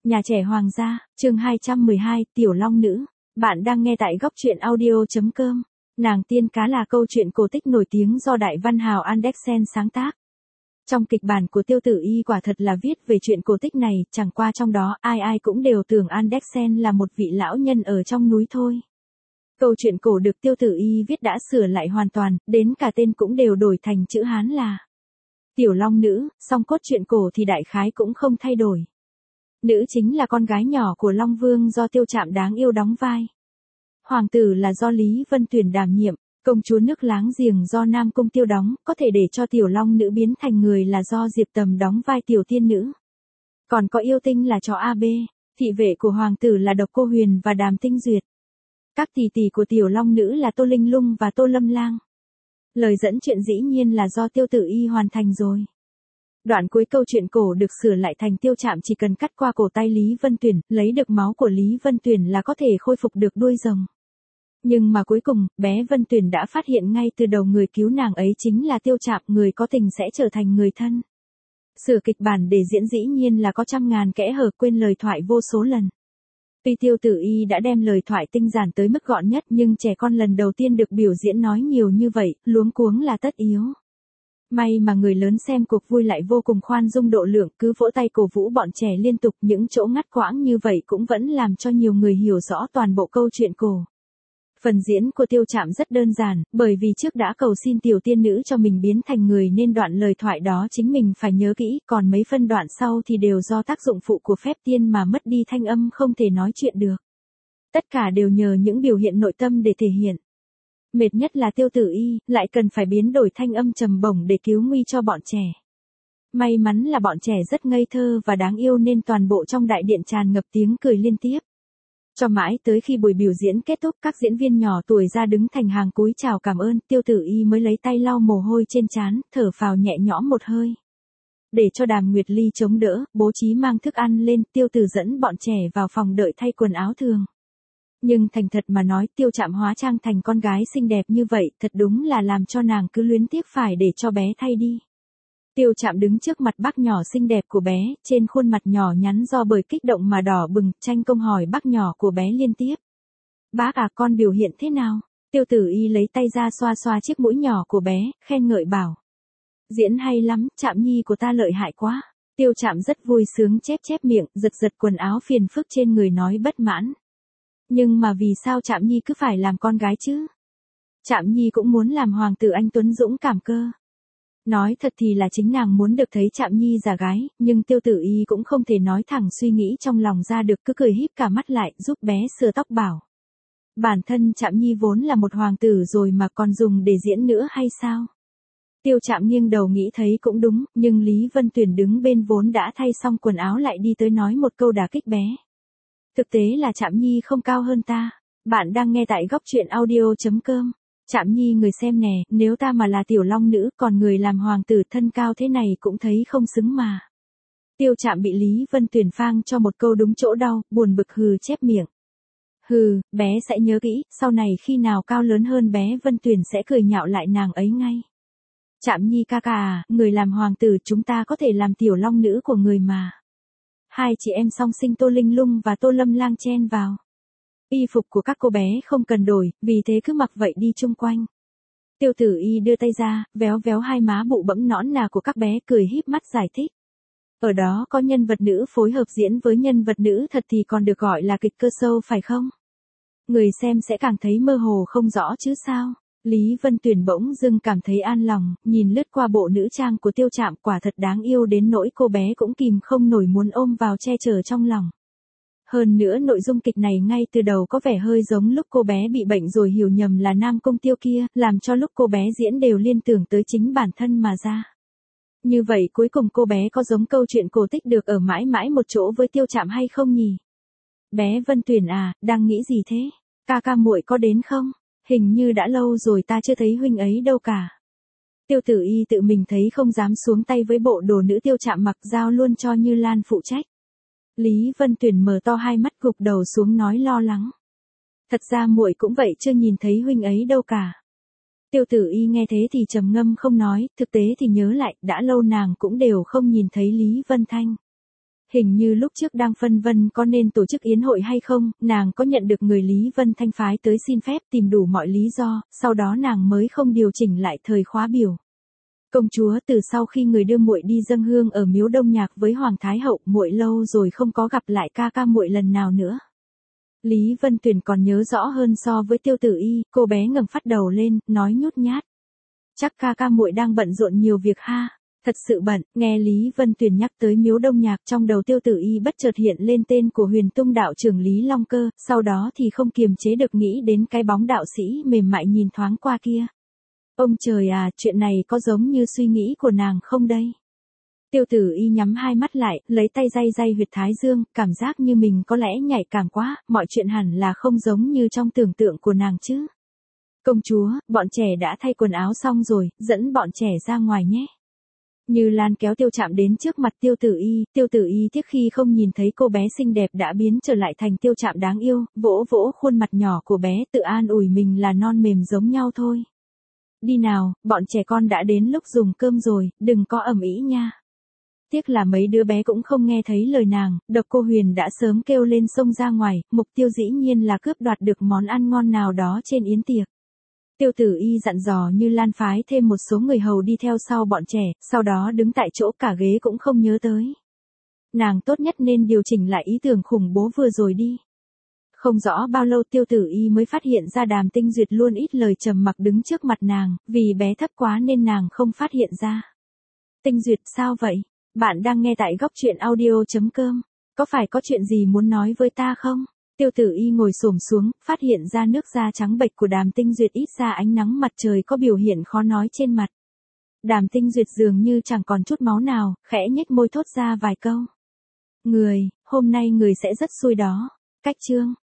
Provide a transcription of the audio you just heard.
Nhà trẻ Hoàng gia, chương 212, Tiểu Long Nữ. Bạn đang nghe tại góc truyện audio.com. Nàng tiên cá là câu chuyện cổ tích nổi tiếng do đại văn hào Andersen sáng tác. Trong kịch bản của Tiêu Tử Y quả thật là viết về chuyện cổ tích này, chẳng qua trong đó ai ai cũng đều tưởng Andersen là một vị lão nhân ở trong núi thôi. Câu chuyện cổ được Tiêu Tử Y viết đã sửa lại hoàn toàn, đến cả tên cũng đều đổi thành chữ Hán là Tiểu Long Nữ, song cốt truyện cổ thì đại khái cũng không thay đổi. Nữ chính là con gái nhỏ của Long Vương do Tiêu Trạm đáng yêu đóng vai. Hoàng tử là do Lý Vân Tuyền đảm nhiệm, công chúa nước láng giềng do Nam Cung Tiêu đóng, có thể để cho Tiểu Long Nữ biến thành người là do Diệp Tầm đóng vai Tiểu Tiên Nữ. Còn có yêu tinh là chó AB, thị vệ của Hoàng tử là Độc Cô Huyền và Đàm Tinh Duyệt. Các tỷ tỷ của Tiểu Long Nữ là Tô Linh Lung và Tô Lâm Lang. Lời dẫn chuyện dĩ nhiên là do Tiêu Tử Y hoàn thành rồi. Đoạn cuối câu chuyện cổ được sửa lại thành Tiêu Trạm chỉ cần cắt qua cổ tay Lý Vân Tuyền, lấy được máu của Lý Vân Tuyền là có thể khôi phục được đuôi rồng. Nhưng mà cuối cùng, bé Vân Tuyền đã phát hiện ngay từ đầu người cứu nàng ấy chính là Tiêu Trạm, người có tình sẽ trở thành người thân. Sửa kịch bản để diễn dĩ nhiên là có trăm ngàn kẽ hở, quên lời thoại vô số lần. Tuy Tiêu Tử Y đã đem lời thoại tinh giản tới mức gọn nhất nhưng trẻ con lần đầu tiên được biểu diễn nói nhiều như vậy, luống cuống là tất yếu. May mà người lớn xem cuộc vui lại vô cùng khoan dung độ lượng, cứ vỗ tay cổ vũ bọn trẻ liên tục, những chỗ ngắt quãng như vậy cũng vẫn làm cho nhiều người hiểu rõ toàn bộ câu chuyện cổ. Phần diễn của Tiêu Trạm rất đơn giản, bởi vì trước đã cầu xin Tiểu Tiên Nữ cho mình biến thành người nên đoạn lời thoại đó chính mình phải nhớ kỹ, còn mấy phân đoạn sau thì đều do tác dụng phụ của phép tiên mà mất đi thanh âm không thể nói chuyện được. Tất cả đều nhờ những biểu hiện nội tâm để thể hiện. Mệt nhất là Tiêu Tử Y, lại cần phải biến đổi thanh âm trầm bổng để cứu nguy cho bọn trẻ. May mắn là bọn trẻ rất ngây thơ và đáng yêu nên toàn bộ trong đại điện tràn ngập tiếng cười liên tiếp. Cho mãi tới khi buổi biểu diễn kết thúc, các diễn viên nhỏ tuổi ra đứng thành hàng cúi chào cảm ơn, Tiêu Tử Y mới lấy tay lau mồ hôi trên trán, thở phào nhẹ nhõm một hơi. Để cho Đàm Nguyệt Ly chống đỡ, bố trí mang thức ăn lên, Tiêu Tử dẫn bọn trẻ vào phòng đợi thay quần áo thường. Nhưng thành thật mà nói, Tiêu Trạm hóa trang thành con gái xinh đẹp như vậy, thật đúng là làm cho nàng cứ luyến tiếc phải để cho bé thay đi. Tiêu Trạm đứng trước mặt bác nhỏ xinh đẹp của bé, trên khuôn mặt nhỏ nhắn do bởi kích động mà đỏ bừng, tranh công hỏi bác nhỏ của bé liên tiếp. Bác à, con biểu hiện thế nào? Tiêu Tử Y lấy tay ra xoa xoa chiếc mũi nhỏ của bé, khen ngợi bảo. Diễn hay lắm, Trạm nhi của ta lợi hại quá. Tiêu Trạm rất vui sướng chép chép miệng, giật giật quần áo phiền phức trên người nói bất mãn. Nhưng mà vì sao Trạm nhi cứ phải làm con gái chứ? Trạm nhi cũng muốn làm hoàng tử anh tuấn dũng cảm cơ. Nói thật thì là chính nàng muốn được thấy Trạm nhi giả gái, nhưng Tiêu Tử Y cũng không thể nói thẳng suy nghĩ trong lòng ra được, cứ cười híp cả mắt lại, giúp bé sửa tóc bảo. Bản thân Trạm nhi vốn là một hoàng tử rồi mà còn dùng để diễn nữa hay sao? Tiêu Trạm nghiêng đầu nghĩ thấy cũng đúng, nhưng Lý Vân Tuyền đứng bên vốn đã thay xong quần áo lại đi tới nói một câu đả kích bé. Thực tế là Trạm nhi không cao hơn ta. Bạn đang nghe tại góc truyện audio.com. Trạm nhi người xem nè, nếu ta mà là Tiểu Long Nữ, còn người làm hoàng tử thân cao thế này cũng thấy không xứng mà. Tiêu Trạm bị Lý Vân Tuyền phang cho một câu đúng chỗ đau, buồn bực hừ chép miệng. Hừ, bé sẽ nhớ kỹ, sau này khi nào cao lớn hơn bé Vân Tuyền sẽ cười nhạo lại nàng ấy ngay. Trạm nhi ca ca à, người làm hoàng tử chúng ta có thể làm Tiểu Long Nữ của người mà. Hai chị em song sinh Tô Linh Lung và Tô Lâm Lang chen vào. Y phục của các cô bé không cần đổi, vì thế cứ mặc vậy đi chung quanh. Tiêu Tử Y đưa tay ra, véo véo hai má bụ bẫm nõn nà của các bé, cười híp mắt giải thích. Ở đó có nhân vật nữ phối hợp diễn với nhân vật nữ thật thì còn được gọi là kịch cơ show phải không? Người xem sẽ càng thấy mơ hồ không rõ chứ sao? Lý Vân Tuyền bỗng dưng cảm thấy an lòng, nhìn lướt qua bộ nữ trang của Tiêu Trạm quả thật đáng yêu đến nỗi cô bé cũng kìm không nổi muốn ôm vào che chở trong lòng. Hơn nữa nội dung kịch này ngay từ đầu có vẻ hơi giống lúc cô bé bị bệnh rồi hiểu nhầm là Nam Cung Tiêu kia, làm cho lúc cô bé diễn đều liên tưởng tới chính bản thân mà ra. Như vậy cuối cùng cô bé có giống câu chuyện cổ tích được ở mãi mãi một chỗ với Tiêu Trạm hay không nhỉ? Bé Vân Tuyền à, đang nghĩ gì thế? Ca ca muội có đến không? Hình như đã lâu rồi ta chưa thấy huynh ấy đâu cả. Tiêu Tử Y tự mình thấy không dám xuống tay với bộ đồ nữ Tiêu Trạm mặc, giao luôn cho Như Lan phụ trách. Lý Vân Tuyền mở to hai mắt gục đầu xuống nói lo lắng. Thật ra muội cũng vậy, chưa nhìn thấy huynh ấy đâu cả. Tiêu Tử Y nghe thế thì trầm ngâm không nói, thực tế thì nhớ lại, đã lâu nàng cũng đều không nhìn thấy Lý Vân Thanh. Hình như lúc trước đang phân vân có nên tổ chức yến hội hay không, nàng có nhận được người Lý Vân Thanh phái tới xin phép tìm đủ mọi lý do, sau đó nàng mới không điều chỉnh lại thời khóa biểu. Công chúa từ sau khi người đưa muội đi dâng hương ở miếu Đông Nhạc với Hoàng Thái Hậu, muội lâu rồi không có gặp lại ca ca muội lần nào nữa. Lý Vân Tuyền còn nhớ rõ hơn so với Tiêu Tử Y, cô bé ngẩng phát đầu lên, nói nhút nhát. Chắc ca ca muội đang bận rộn nhiều việc ha. Thật sự bận, nghe Lý Vân Tuyền nhắc tới miếu Đông Nhạc trong đầu Tiêu Tử Y bất chợt hiện lên tên của Huyền Tung đạo trưởng Lý Long Cơ, sau đó thì không kiềm chế được nghĩ đến cái bóng đạo sĩ mềm mại nhìn thoáng qua kia. Ông trời à, chuyện này có giống như suy nghĩ của nàng không đây? Tiêu Tử Y nhắm hai mắt lại, lấy tay day day huyệt thái dương, cảm giác như mình có lẽ nhạy cảm quá, mọi chuyện hẳn là không giống như trong tưởng tượng của nàng chứ. Công chúa, bọn trẻ đã thay quần áo xong rồi, dẫn bọn trẻ ra ngoài nhé. Như Lan kéo Tiêu Trạm đến trước mặt Tiêu Tử Y tiếc khi không nhìn thấy cô bé xinh đẹp đã biến trở lại thành Tiêu Trạm đáng yêu, vỗ vỗ khuôn mặt nhỏ của bé tự an ủi mình là non mềm giống nhau thôi. Đi nào, bọn trẻ con đã đến lúc dùng cơm rồi, đừng có ầm ĩ nha. Tiếc là mấy đứa bé cũng không nghe thấy lời nàng, Độc Cô Huyền đã sớm kêu lên xông ra ngoài, mục tiêu dĩ nhiên là cướp đoạt được món ăn ngon nào đó trên yến tiệc. Tiêu Tử Y dặn dò Như Lan phái thêm một số người hầu đi theo sau bọn trẻ, sau đó đứng tại chỗ cả ghế cũng không nhớ tới. Nàng tốt nhất nên điều chỉnh lại ý tưởng khủng bố vừa rồi đi. Không rõ bao lâu Tiêu Tử Y mới phát hiện ra Đàm Tinh Duyệt luôn ít lời trầm mặc đứng trước mặt nàng, vì bé thấp quá nên nàng không phát hiện ra. Tinh Duyệt sao vậy? Bạn đang nghe tại góc truyện audio.com. Có phải có chuyện gì muốn nói với ta không? Tiêu Tử Y ngồi xổm xuống, phát hiện ra nước da trắng bệch của Đàm Tinh Duyệt ít ra ánh nắng mặt trời có biểu hiện khó nói trên mặt. Đàm Tinh Duyệt dường như chẳng còn chút máu nào, khẽ nhếch môi thốt ra vài câu. Hôm nay người sẽ rất xui đó. Cách chương.